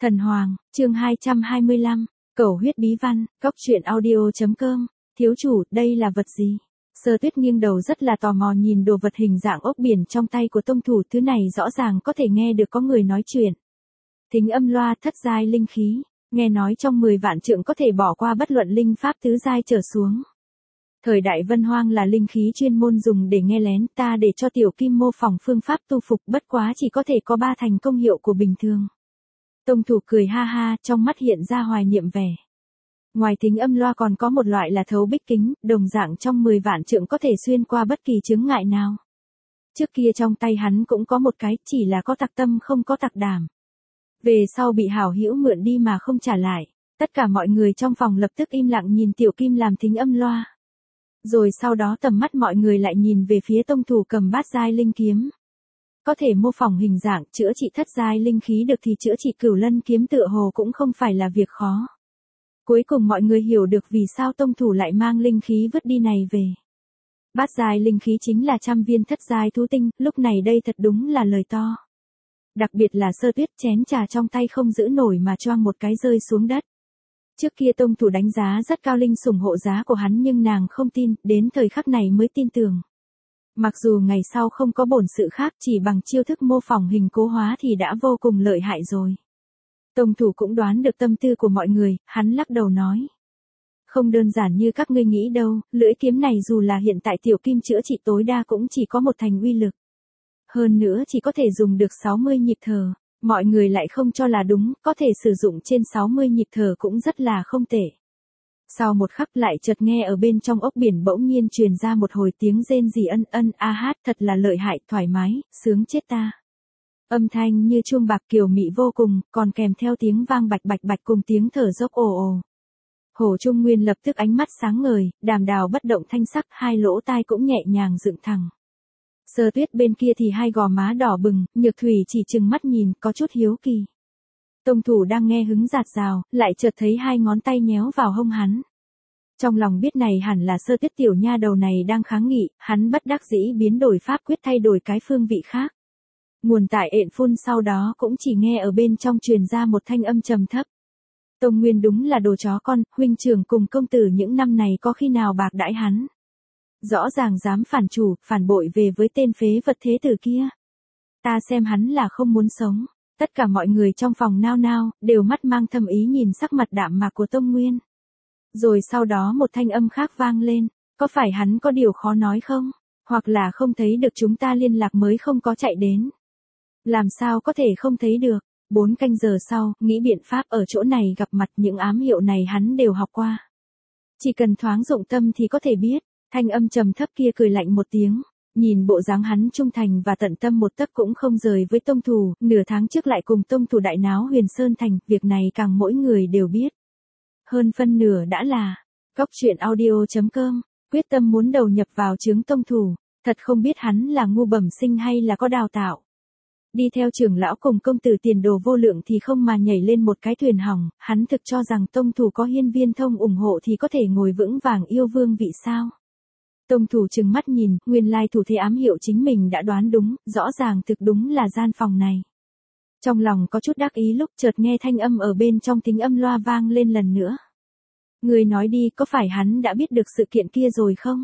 Thần Hoàng, chương 225, Cẩu huyết bí văn, góc truyện audio.com, thiếu chủ, đây là vật gì? Sơ Tuyết nghiêng đầu rất là tò mò nhìn đồ vật hình dạng ốc biển trong tay của tông thủ, thứ này rõ ràng có thể nghe được có người nói chuyện. Thính âm loa thất giai linh khí, nghe nói trong 10 vạn trượng có thể bỏ qua bất luận linh pháp tứ giai trở xuống. Thời đại Vân Hoang là linh khí chuyên môn dùng để nghe lén, ta để cho Tiểu Kim mô phỏng phương pháp tu phục, bất quá chỉ có thể có 3 thành công hiệu của bình thường. Tông thủ cười ha ha, trong mắt hiện ra hoài niệm vẻ. Ngoài thính âm loa còn có một loại là thấu bích kính, đồng dạng trong 10 vạn trượng có thể xuyên qua bất kỳ chướng ngại nào. Trước kia trong tay hắn cũng có một cái, chỉ là có tặc tâm không có tặc đảm. Về sau bị hảo hữu mượn đi mà không trả lại, tất cả mọi người trong phòng lập tức im lặng nhìn Tiểu Kim làm thính âm loa. Rồi sau đó tầm mắt mọi người lại nhìn về phía tông thủ cầm bát giai linh kiếm. Có thể mô phỏng hình dạng, chữa trị thất giai linh khí được thì chữa trị cửu lân kiếm tựa hồ cũng không phải là việc khó. Cuối cùng mọi người hiểu được vì sao tông thủ lại mang linh khí vứt đi này về. Bát giai linh khí chính là 100 viên thất giai thú tinh, lúc này đây thật đúng là lời to. Đặc biệt là Sơ Tuyết, chén trà trong tay không giữ nổi mà choang một cái rơi xuống đất. Trước kia tông thủ đánh giá rất cao linh sủng hộ giá của hắn nhưng nàng không tin, đến thời khắc này mới tin tưởng. Mặc dù ngày sau không có bổn sự khác, chỉ bằng chiêu thức mô phỏng hình cố hóa thì đã vô cùng lợi hại rồi. Tông thủ cũng đoán được tâm tư của mọi người, hắn lắc đầu nói. Không đơn giản như các ngươi nghĩ đâu, lưỡi kiếm này dù là hiện tại Tiểu Kim chữa trị tối đa cũng chỉ có một thành uy lực. Hơn nữa chỉ có thể dùng được 60 nhịp thở, mọi người lại không cho là đúng, có thể sử dụng trên 60 nhịp thở cũng rất là không tệ. Sau một khắc lại chợt nghe ở bên trong ốc biển bỗng nhiên truyền ra một hồi tiếng rên rỉ ân ân a hát, thật là lợi hại, thoải mái, sướng chết ta. Âm thanh như chuông bạc kiều mị vô cùng, còn kèm theo tiếng vang bạch bạch bạch cùng tiếng thở dốc ồ ồ. Hồ Trung Nguyên lập tức ánh mắt sáng ngời, Đàm Đào bất động thanh sắc, hai lỗ tai cũng nhẹ nhàng dựng thẳng. Sơ Tuyết bên kia thì hai gò má đỏ bừng, Nhược Thủy chỉ trừng mắt nhìn, có chút hiếu kỳ. Tông thủ đang nghe hứng giạt rào, lại chợt thấy hai ngón tay nhéo vào hông hắn. Trong lòng biết này hẳn là Sơ Tuyết tiểu nha đầu này đang kháng nghị, hắn bất đắc dĩ biến đổi pháp quyết thay đổi cái phương vị khác. Nguồn tại ện phun sau đó cũng chỉ nghe ở bên trong truyền ra một thanh âm trầm thấp. Tông Nguyên đúng là đồ chó con, huynh trưởng cùng công tử những năm này có khi nào bạc đãi hắn. Rõ ràng dám phản chủ, phản bội về với tên phế vật thế tử kia. Ta xem hắn là không muốn sống. Tất cả mọi người trong phòng nao nao, đều mắt mang thâm ý nhìn sắc mặt đạm mạc của Tông Nguyên. Rồi sau đó một thanh âm khác vang lên, có phải hắn có điều khó nói không? Hoặc là không thấy được chúng ta liên lạc mới không có chạy đến. Làm sao có thể không thấy được? 4 canh giờ sau, nghĩ biện pháp ở chỗ này gặp mặt, những ám hiệu này hắn đều học qua. Chỉ cần thoáng dụng tâm thì có thể biết. Thanh âm trầm thấp kia cười lạnh một tiếng. Nhìn bộ dáng hắn trung thành và tận tâm một tấc cũng không rời với tông thủ, nửa tháng trước lại cùng tông thủ đại náo Huyền Sơn Thành, việc này càng mỗi người đều biết. Hơn phân nửa đã là, góc truyện audio.com, quyết tâm muốn đầu nhập vào chướng tông thủ, thật không biết hắn là ngu bẩm sinh hay là có đào tạo. Đi theo trưởng lão cùng công tử tiền đồ vô lượng thì không mà nhảy lên một cái thuyền hỏng, hắn thực cho rằng tông thủ có Hiên Viên Thông ủng hộ thì có thể ngồi vững vàng yêu vương vị sao. Tông thủ trừng mắt nhìn, nguyên lai thủ thế ám hiệu chính mình đã đoán đúng, rõ ràng thực đúng là gian phòng này. Trong lòng có chút đắc ý lúc chợt nghe thanh âm ở bên trong thính âm loa vang lên lần nữa. Người nói đi, có phải hắn đã biết được sự kiện kia rồi không?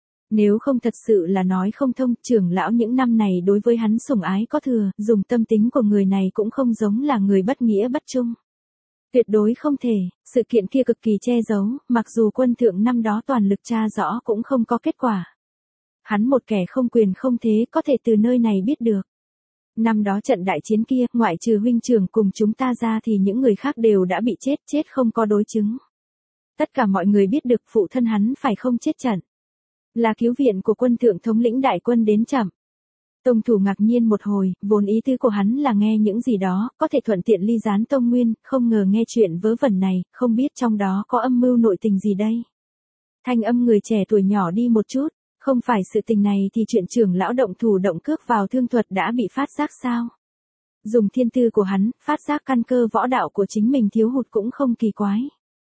Nếu không thật sự là nói không thông, trưởng lão những năm này đối với hắn sủng ái có thừa, dùng tâm tính của người này cũng không giống là người bất nghĩa bất trung. Tuyệt đối không thể, sự kiện kia cực kỳ che giấu, mặc dù quân thượng năm đó toàn lực tra rõ cũng không có kết quả. Hắn một kẻ không quyền không thế có thể từ nơi này biết được. Năm đó trận đại chiến kia, ngoại trừ huynh trưởng cùng chúng ta ra thì những người khác đều đã bị chết không có đối chứng. Tất cả mọi người biết được phụ thân hắn phải không chết trận. Là cứu viện của quân thượng thống lĩnh đại quân đến chậm. Tông thủ ngạc nhiên một hồi, vốn ý tứ của hắn là nghe những gì đó, có thể thuận tiện ly gián Tông Nguyên, không ngờ nghe chuyện vớ vẩn này, không biết trong đó có âm mưu nội tình gì đây. Thanh âm người trẻ tuổi nhỏ đi một chút, không phải sự tình này thì chuyện trưởng lão động thủ động cước vào thương thuật đã bị phát giác sao. Dùng thiên tư của hắn, phát giác căn cơ võ đạo của chính mình thiếu hụt cũng không kỳ quái.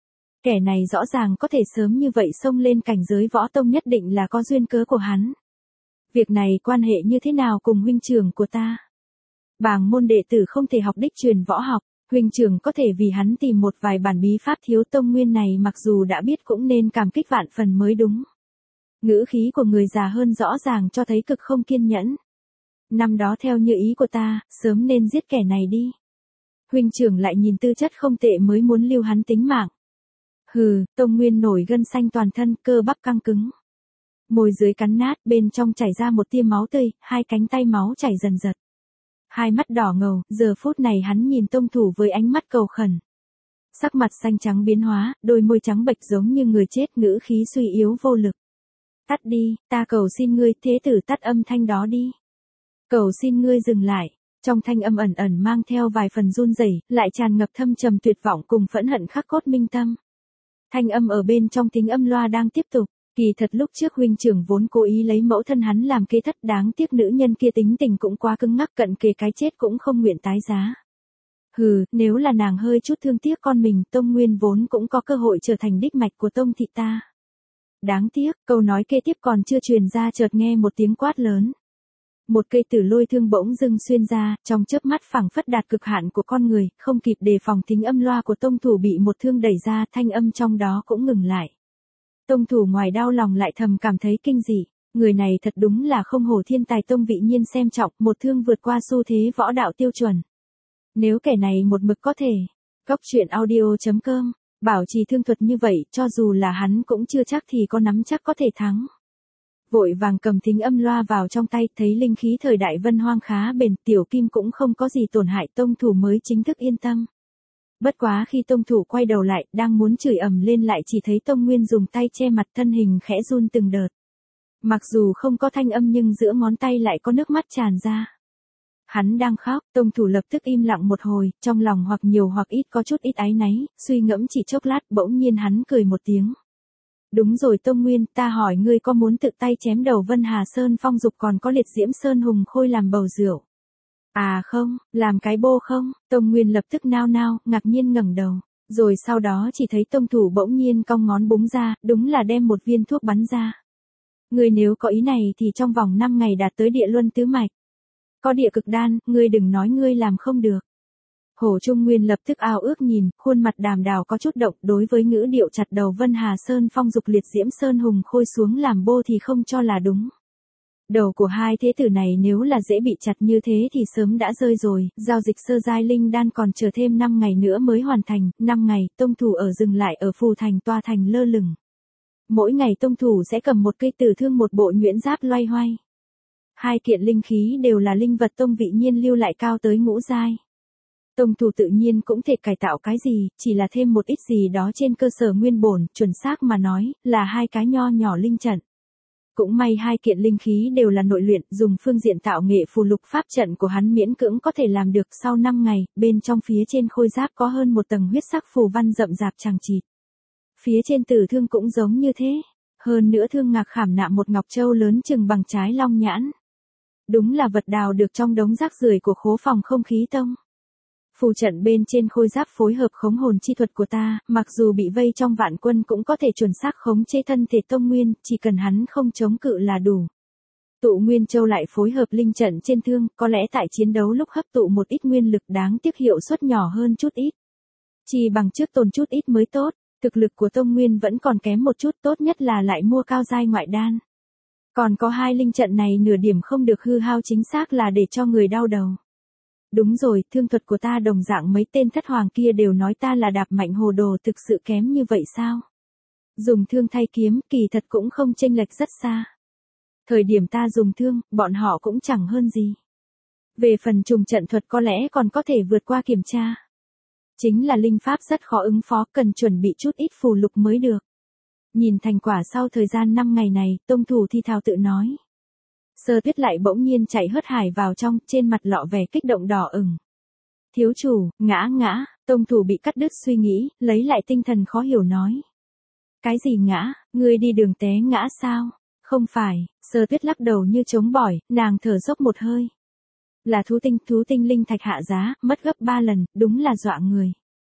Kẻ này rõ ràng có thể sớm như vậy xông lên cảnh giới võ tông nhất định là có duyên cớ của hắn. Việc này quan hệ như thế nào cùng huynh trưởng của ta? Bàng môn đệ tử không thể học đích truyền võ học, Huynh trưởng có thể vì hắn tìm một vài bản bí pháp thiếu tông nguyên này mặc dù đã biết cũng nên cảm kích vạn phần mới đúng. Ngữ khí của người già hơn rõ ràng cho thấy cực không kiên nhẫn. Năm đó theo như ý của ta, sớm nên giết kẻ này đi. Huynh trưởng lại nhìn tư chất không tệ mới muốn lưu hắn tính mạng. Hừ, tông nguyên nổi gân xanh toàn thân, cơ bắp căng cứng. Môi dưới cắn nát, bên trong chảy ra một tia máu tươi, hai cánh tay máu chảy dần dật. Hai mắt đỏ ngầu, giờ phút này hắn nhìn tông thủ với ánh mắt cầu khẩn. Sắc mặt xanh trắng biến hóa, đôi môi trắng bệch giống như người chết, ngữ khí suy yếu vô lực. Tắt đi, ta cầu xin ngươi, thế tử tắt âm thanh đó đi. Cầu xin ngươi dừng lại. Trong thanh âm ẩn ẩn mang theo vài phần run rẩy, lại tràn ngập thâm trầm tuyệt vọng cùng phẫn hận khắc cốt minh tâm. Thanh âm ở bên trong thính âm loa đang tiếp tục. Kỳ thật lúc trước huynh trưởng vốn cố ý lấy mẫu thân hắn làm kế thất, đáng tiếc nữ nhân kia tính tình cũng quá cứng ngắc, cận kề cái chết cũng không nguyện tái giá. Hừ, nếu là nàng hơi chút thương tiếc con mình, tông nguyên vốn cũng có cơ hội trở thành đích mạch của tông thị ta. Đáng tiếc, câu nói kế tiếp còn chưa truyền ra chợt nghe một tiếng quát lớn. Một cây tử lôi thương bỗng dưng xuyên ra, trong chớp mắt phảng phất đạt cực hạn của con người, không kịp đề phòng thính âm loa của tông thủ bị một thương đẩy ra, thanh âm trong đó cũng ngừng lại. Tông thủ ngoài đau lòng lại thầm cảm thấy kinh dị, người này thật đúng là không hổ thiên tài tông vị nhiên xem trọng, một thương vượt qua xu thế võ đạo tiêu chuẩn. Nếu kẻ này một mực có thể, Góc truyện audio.com, bảo trì thương thuật như vậy, cho dù là hắn cũng chưa chắc thì có nắm chắc có thể thắng. Vội vàng cầm thính âm loa vào trong tay, thấy linh khí thời đại vân hoang khá bền, tiểu kim cũng không có gì tổn hại, tông thủ mới chính thức yên tâm. Bất quá khi tông thủ quay đầu lại, đang muốn chửi ầm lên lại chỉ thấy tông nguyên dùng tay che mặt, thân hình khẽ run từng đợt. Mặc dù không có thanh âm nhưng giữa ngón tay lại có nước mắt tràn ra. Hắn đang khóc, tông thủ lập tức im lặng một hồi, trong lòng hoặc nhiều hoặc ít có chút ít áy náy, suy ngẫm chỉ chốc lát, bỗng nhiên hắn cười một tiếng. Đúng rồi tông nguyên, ta hỏi ngươi có muốn tự tay chém đầu Vân Hà Sơn Phong Dục còn có Liệt Diễm Sơn Hùng Khôi làm bầu rượu? À không, làm cái bô không? Tông nguyên lập tức nao nao, ngạc nhiên ngẩng đầu. Rồi sau đó chỉ thấy tông thủ bỗng nhiên cong ngón búng ra, đúng là đem một viên thuốc bắn ra. Ngươi nếu có ý này thì trong vòng 5 ngày đạt tới địa luân tứ mạch. Có địa cực đan, ngươi đừng nói ngươi làm không được. Hồ Trung Nguyên lập tức ao ước nhìn, khuôn mặt đàm đào có chút động, đối với ngữ điệu chặt đầu Vân Hà Sơn Phong Dục Liệt Diễm Sơn Hùng Khôi xuống làm bô thì không cho là đúng. Đầu của hai thế tử này nếu là dễ bị chặt như thế thì sớm đã rơi rồi, giao dịch sơ giai linh đan còn chờ thêm 5 ngày nữa mới hoàn thành, 5 ngày, tông thủ ở dừng lại ở phù thành tòa thành lơ lửng. Mỗi ngày tông thủ sẽ cầm một cây tử thương một bộ nhuyễn giáp loay hoay. Hai kiện linh khí đều là linh vật tông vị nhiên lưu lại cao tới ngũ giai. Tông thủ tự nhiên cũng thể cải tạo cái gì, chỉ là thêm một ít gì đó trên cơ sở nguyên bổn, chuẩn xác mà nói, là hai cái nho nhỏ linh trận. Cũng may hai kiện linh khí đều là nội luyện, dùng phương diện tạo nghệ phù lục pháp trận của hắn miễn cưỡng có thể làm được. Sau 5 ngày, bên trong phía trên khôi giáp có hơn một tầng huyết sắc phù văn rậm rạp chằng chịt. Phía trên tử thương cũng giống như thế. Hơn nữa thương ngạc khảm nạm một ngọc châu lớn chừng bằng trái long nhãn. Đúng là vật đào được trong đống rác rưởi của khố phòng không khí tông. Phù trận bên trên khôi giáp phối hợp khống hồn chi thuật của ta, mặc dù bị vây trong vạn quân cũng có thể chuẩn xác khống chế thân thể tông nguyên, chỉ cần hắn không chống cự là đủ. Tụ Nguyên Châu lại phối hợp linh trận trên thương, có lẽ tại chiến đấu lúc hấp tụ một ít nguyên lực, đáng tiếc hiệu suất nhỏ hơn chút ít. Chỉ bằng trước tồn chút ít mới tốt, thực lực của tông nguyên vẫn còn kém một chút, tốt nhất là lại mua cao giai ngoại đan. Còn có hai linh trận này nửa điểm không được hư hao, chính xác là để cho người đau đầu. Đúng rồi, thương thuật của ta đồng dạng mấy tên thất hoàng kia đều nói ta là đạp mạnh hồ đồ, thực sự kém như vậy sao? Dùng thương thay kiếm, kỳ thật cũng không chênh lệch rất xa. Thời điểm ta dùng thương, bọn họ cũng chẳng hơn gì. Về phần trùng trận thuật có lẽ còn có thể vượt qua kiểm tra. Chính là linh pháp rất khó ứng phó, cần chuẩn bị chút ít phù lục mới được. Nhìn thành quả sau thời gian 5 ngày này, tông thủ thi thào tự nói. Sơ Tuyết lại bỗng nhiên chạy hớt hải vào trong, trên mặt lọ vẻ kích động đỏ ửng. Thiếu chủ, ngã, tông thủ bị cắt đứt suy nghĩ, lấy lại tinh thần khó hiểu nói. Cái gì ngã, ngươi đi đường té ngã sao? Không phải, Sơ Tuyết lắc đầu như chống bỏi, nàng thở dốc một hơi. Là thú tinh linh thạch hạ giá, mất gấp 3 lần, đúng là dọa người.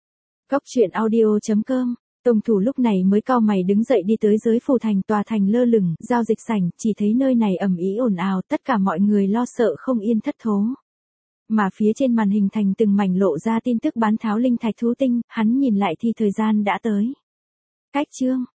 Góc truyện audio.com. Tông thủ lúc này mới cau mày đứng dậy đi tới dưới phù thành tòa thành lơ lửng, giao dịch sảnh, chỉ thấy nơi này ầm ĩ ồn ào, tất cả mọi người lo sợ không yên thất thố. mà phía trên màn hình thành từng mảnh lộ ra tin tức bán tháo linh thạch thú tinh, hắn nhìn lại thì thời gian đã tới. Cách chương